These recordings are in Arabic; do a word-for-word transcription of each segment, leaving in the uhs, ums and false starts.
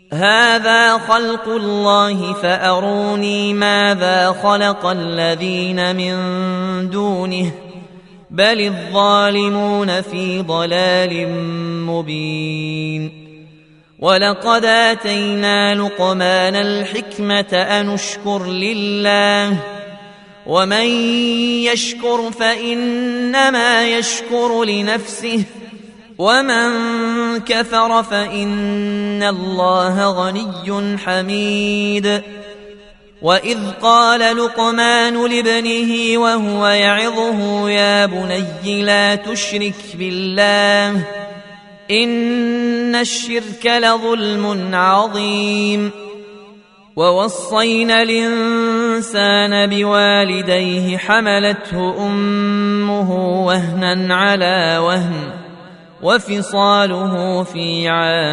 هذا خلق الله فأروني ماذا خلق الذين من دونه بل الظالمون في ضلال مبين ولقد آتينا لقمان الحكمة أن اشكر لله ومن يشكر فإنما يشكر لنفسه ومن كفر فإن الله غني حميد وإذ قال لقمان لابنه وهو يعظه يا بني لا تشرك بالله إن الشرك لظلم عظيم ووصينا الإنسان بوالديه حملته أمه وهنا على وهن وفصاله في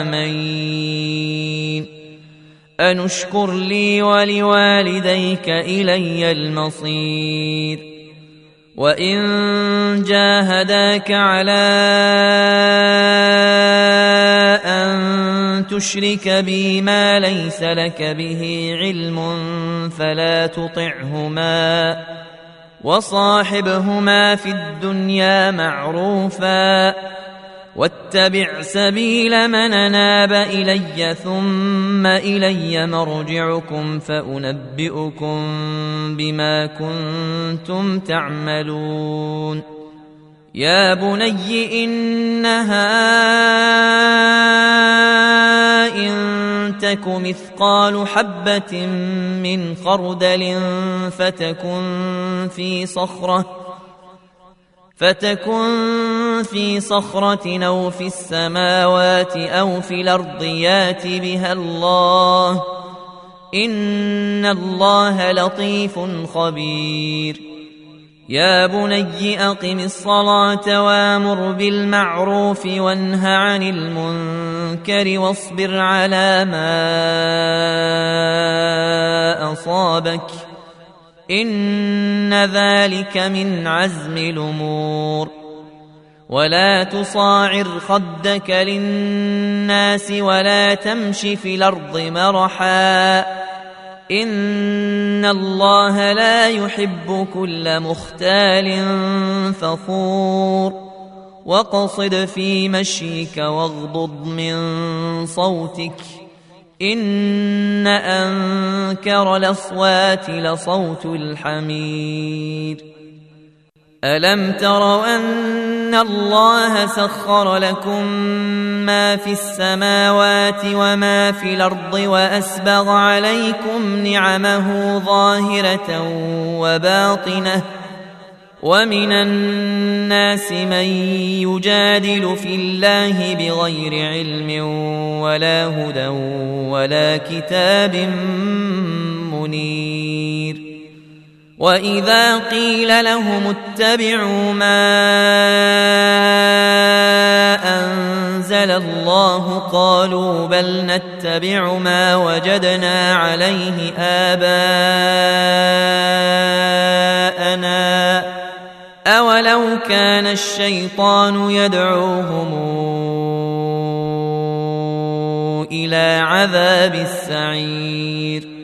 عامين أن اشكر لي ولوالديك إلي المصير وإن جاهداك على أن تشرك بي ما ليس لك به علم فلا تطعهما وصاحبهما في الدنيا معروفا واتبع سبيل من أناب إلي ثم إلي مرجعكم فأنبئكم بما كنتم تعملون يا بني إنها إن تك مثقال حبة من خردل فتكن في صخرة فتكن في صخرة أو في السماوات أو في الأرض يات بها الله إن الله لطيف خبير يا بني أقم الصلاة وامر بالمعروف وانه عن المنكر واصبر على ما أصابك إن ذلك من عزم الأمور ولا تصاعر خدك للناس ولا تمش في الأرض مرحا إن الله لا يحب كل مختال فخور واقصد في مشيك واغضض من صوتك إن أنكر الأصوات لصوت الحمير ألم تروا أن الله سخر لكم ما في السماوات وما في الأرض وأسبغ عليكم نعمه ظاهرة وباطنة ومن الناس من يجادل في الله بغير علم ولا هدى ولا كتاب منير وإذا قيل لهم اتبعوا ما أنزل الله قالوا بل نتبع ما وجدنا عليه آباءنا أولو كان الشيطان يدعوهم إلى عذاب السعير